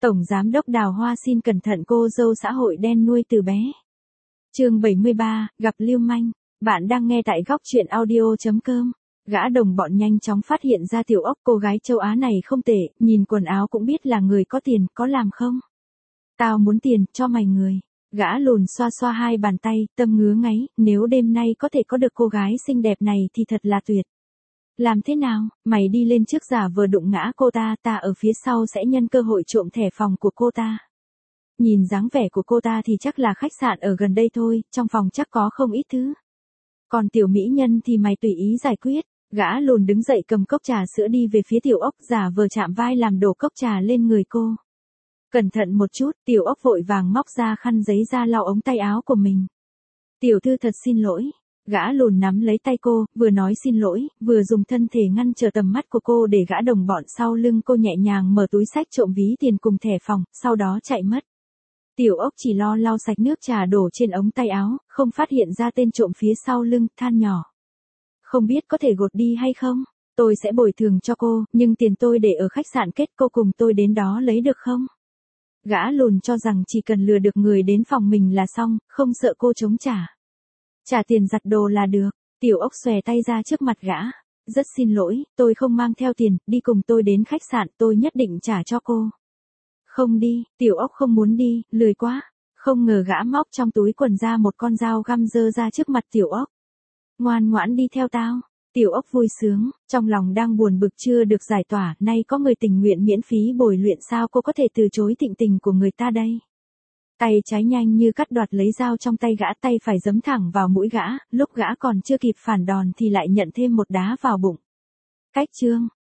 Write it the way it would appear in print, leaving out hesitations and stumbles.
Tổng Giám đốc Đào Hoa xin cẩn thận cô dâu xã hội đen nuôi từ bé. Chương 73, gặp lưu manh. Bạn đang nghe tại góc truyện audio.com. Gã đồng bọn nhanh chóng phát hiện ra Tiểu Ốc, cô gái châu Á này không tệ, nhìn quần áo cũng biết là người có tiền, có làm không? Tao muốn tiền, cho mày người. Gã lùn xoa xoa hai bàn tay, tâm ngứa ngáy, nếu đêm nay có thể có được cô gái xinh đẹp này thì thật là tuyệt. Làm thế nào, mày đi lên trước giả vờ đụng ngã cô ta, ta ở phía sau sẽ nhân cơ hội trộm thẻ phòng của cô ta. Nhìn dáng vẻ của cô ta thì chắc là khách sạn ở gần đây thôi, trong phòng chắc có không ít thứ. Còn tiểu mỹ nhân thì mày tùy ý giải quyết. Gã lùn đứng dậy cầm cốc trà sữa đi về phía Tiểu Ốc, giả vờ chạm vai làm đổ cốc trà lên người cô. Cẩn thận một chút, Tiểu Ốc vội vàng móc ra khăn giấy ra lau ống tay áo của mình. Tiểu thư thật xin lỗi. Gã lùn nắm lấy tay cô, vừa nói xin lỗi, vừa dùng thân thể ngăn trở tầm mắt của cô để gã đồng bọn sau lưng cô nhẹ nhàng mở túi xách trộm ví tiền cùng thẻ phòng, sau đó chạy mất. Tiểu Ốc chỉ lo lau sạch nước trà đổ trên ống tay áo, không phát hiện ra tên trộm phía sau lưng, than nhỏ. Không biết có thể gột đi hay không? Tôi sẽ bồi thường cho cô, nhưng tiền tôi để ở khách sạn kết, cô cùng tôi đến đó lấy được không? Gã lùn cho rằng chỉ cần lừa được người đến phòng mình là xong, không sợ cô chống trả. Trả tiền giặt đồ là được. Tiểu Ốc xòe tay ra trước mặt gã. Rất xin lỗi, tôi không mang theo tiền, đi cùng tôi đến khách sạn, tôi nhất định trả cho cô. Không đi, Tiểu Ốc không muốn đi, lười quá. Không ngờ gã móc trong túi quần ra một con dao găm dơ ra trước mặt Tiểu Ốc. Ngoan ngoãn đi theo tao. Tiểu Ốc vui sướng, trong lòng đang buồn bực chưa được giải tỏa, nay có người tình nguyện miễn phí bồi luyện, sao cô có thể từ chối thịnh tình của người ta đây? Tay trái nhanh như cắt đoạt lấy dao trong tay gã, tay phải giấm thẳng vào mũi gã, lúc gã còn chưa kịp phản đòn thì lại nhận thêm một đá vào bụng. Cách chương,